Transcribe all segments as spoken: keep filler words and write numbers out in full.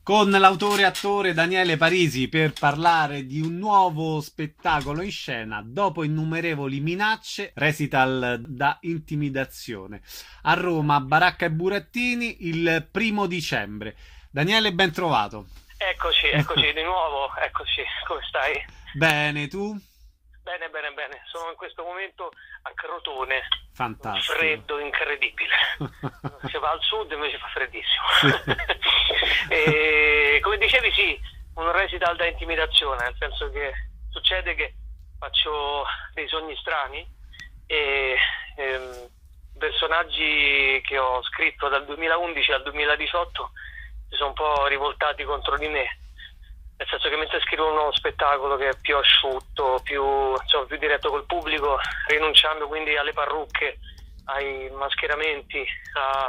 Con l'autore e attore Daniele Parisi per parlare di un nuovo spettacolo in scena dopo innumerevoli minacce, recital da intimidazione a Roma, Baracca e Burattini il primo dicembre. Daniele, ben trovato. Eccoci, eccoci di nuovo, eccoci, come stai? Bene, tu? Bene, bene, bene, sono in questo momento a Crotone. Fantastico. Un freddo incredibile. Si va al sud invece fa freddissimo. Sì. E, come dicevi, sì, un recital da intimidazione, nel senso che succede che faccio dei sogni strani e ehm, personaggi che ho scritto dal duemilaundici al duemiladiciotto si sono un po' rivoltati contro di me. Nel senso che mentre scrivo uno spettacolo che è più asciutto, più, insomma, più diretto col pubblico, rinunciando quindi alle parrucche, ai mascheramenti, a,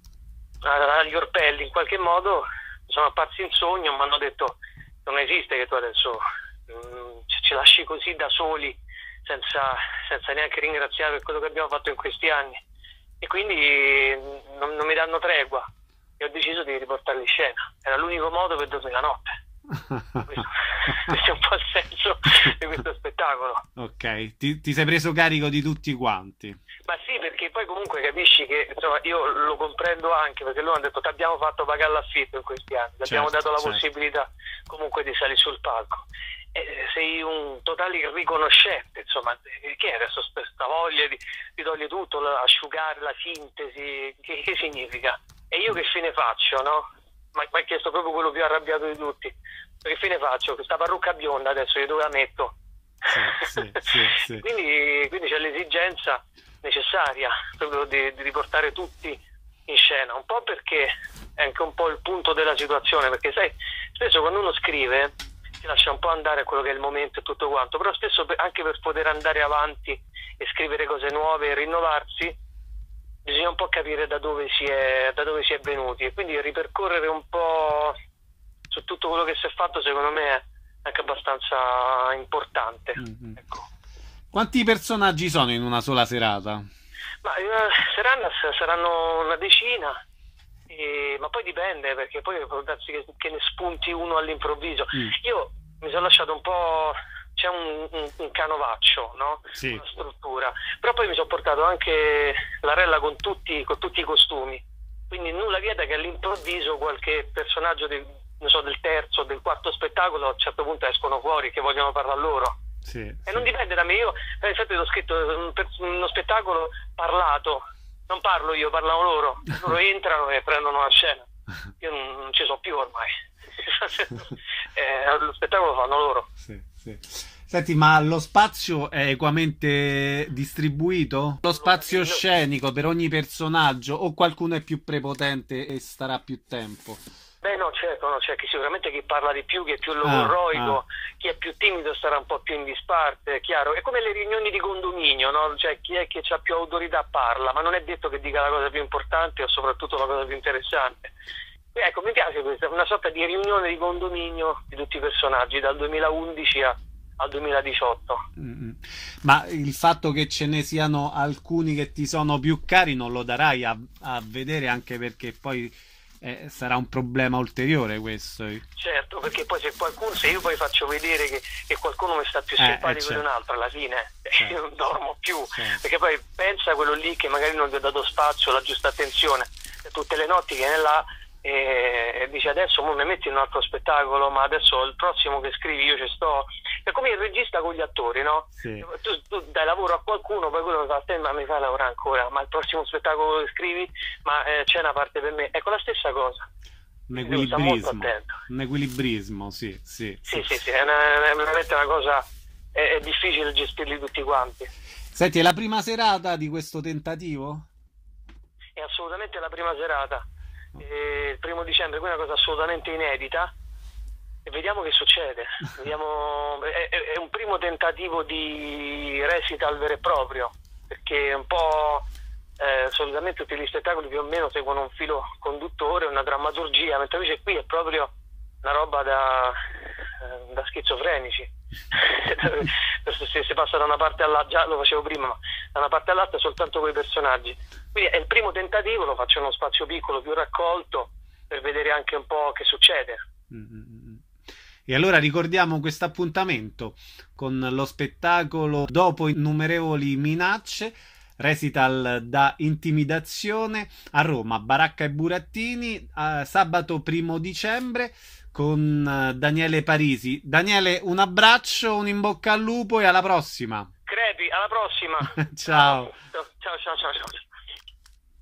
a, agli orpelli, in qualche modo sono apparsi in sogno, mi hanno detto non esiste che tu adesso mh, ci lasci così da soli, senza, senza neanche ringraziare per quello che abbiamo fatto in questi anni. E quindi non, non mi danno tregua e ho deciso di riportarli in scena. Era l'unico modo per dormire la notte. Questo, questo è un po' il senso di questo spettacolo. Ok, ti, ti sei preso carico di tutti quanti. Ma sì, perché poi comunque capisci che, insomma, io lo comprendo anche, perché loro hanno detto ti abbiamo fatto pagare l'affitto in questi anni, ti abbiamo Certo, dato la certo. possibilità comunque di salire sul palco. E sei un totale irriconoscente, insomma, che è adesso questa voglia di, di togliere tutto, asciugare la sintesi, che, che significa? E io che fine faccio, no? Ma mi ha chiesto proprio quello più arrabbiato di tutti. Che fine faccio? Questa parrucca bionda adesso io dove la metto? Sì, sì, sì, sì. quindi, quindi c'è l'esigenza necessaria proprio di, di riportare tutti in scena, un po' perché è anche un po' il punto della situazione, perché sai, spesso quando uno scrive si lascia un po' andare a quello che è il momento e tutto quanto, però spesso anche per poter andare avanti e scrivere cose nuove e rinnovarsi bisogna un po' capire da dove si è, da dove si è venuti, e quindi ripercorrere un po' su tutto quello che si è fatto secondo me è anche abbastanza importante. Mm-hmm. Ecco. Quanti personaggi sono in una sola serata? Ma eh, saranno, saranno una decina, e, ma poi dipende, perché poi può darsi che, che ne spunti uno all'improvviso. Mm. Io mi sono lasciato un po', c'è un, un, un canovaccio, no? Sì. Una struttura, però poi mi sono portato anche la rella con tutti, con tutti i costumi, quindi nulla vieta che all'improvviso qualche personaggio del, non so, del terzo, del quarto spettacolo a un certo punto escono fuori che vogliono parlare loro. Sì, e sì. Non dipende da me. Io per esempio ho scritto uno spettacolo parlato, non parlo io, parlano loro, loro entrano e prendono la scena, io non, non ci so più ormai. eh, lo spettacolo lo fanno loro. Sì, sì. Senti, ma lo spazio è equamente distribuito? Lo spazio scenico per ogni personaggio, o qualcuno è più prepotente e starà più tempo? Beh no, certo, no, c'è chi sicuramente chi parla di più, chi è più logorroico, ah, ah. chi è più timido starà un po' più in disparte, è chiaro. È come le riunioni di condominio, no? Cioè chi è che ha più autorità parla, ma non è detto che dica la cosa più importante o soprattutto la cosa più interessante. E ecco, mi piace questa, una sorta di riunione di condominio di tutti i personaggi, dal duemilaundici a, al duemiladiciotto. Mm-hmm. Ma il fatto che ce ne siano alcuni che ti sono più cari non lo darai a, a vedere, anche perché poi Eh, sarà un problema ulteriore questo. Certo, perché poi se qualcuno, se io poi faccio vedere che, che qualcuno mi sta più eh, simpatico eh, certo. di un altro, alla fine certo. io non dormo più, certo. perché poi pensa a quello lì che magari non gli ho dato spazio, la giusta attenzione, tutte le notti viene là e, e dice adesso mo mi metti in un altro spettacolo, ma adesso il prossimo che scrivi io ci sto. È come il regista con gli attori, no? Sì. Tu, tu dai lavoro a qualcuno, poi quello mi fa, ma mi fai lavorare ancora, ma il prossimo spettacolo che scrivi, ma eh, c'è una parte per me. Ecco, la stessa cosa. Un equilibrismo, un equilibrismo, sì, sì. Sì, sì, sì, è, una, è veramente una cosa, è, è difficile gestirli tutti quanti. Senti, è la prima serata di questo tentativo? È assolutamente la prima serata, eh, il primo dicembre, quindi è una cosa assolutamente inedita. E vediamo che succede. Vediamo, è, è un primo tentativo di recital vero e proprio, perché un po' eh, solitamente tutti gli spettacoli più o meno seguono un filo conduttore, una drammaturgia, mentre invece qui è proprio una roba da, eh, da schizofrenici. se, se passa da una parte all'altra, già lo facevo prima, ma da una parte all'altra soltanto quei personaggi. Quindi è il primo tentativo, lo faccio in uno spazio piccolo, più raccolto. per vedere anche un po' che succede. Mm-hmm. E allora ricordiamo questo appuntamento con lo spettacolo Dopo innumerevoli minacce, recital da intimidazione a Roma, Baracca e Burattini, eh, sabato primo dicembre con eh, Daniele Parisi. Daniele, un abbraccio, un in bocca al lupo e alla prossima. Crepi, alla prossima. Ciao. Ciao, ciao, ciao, ciao.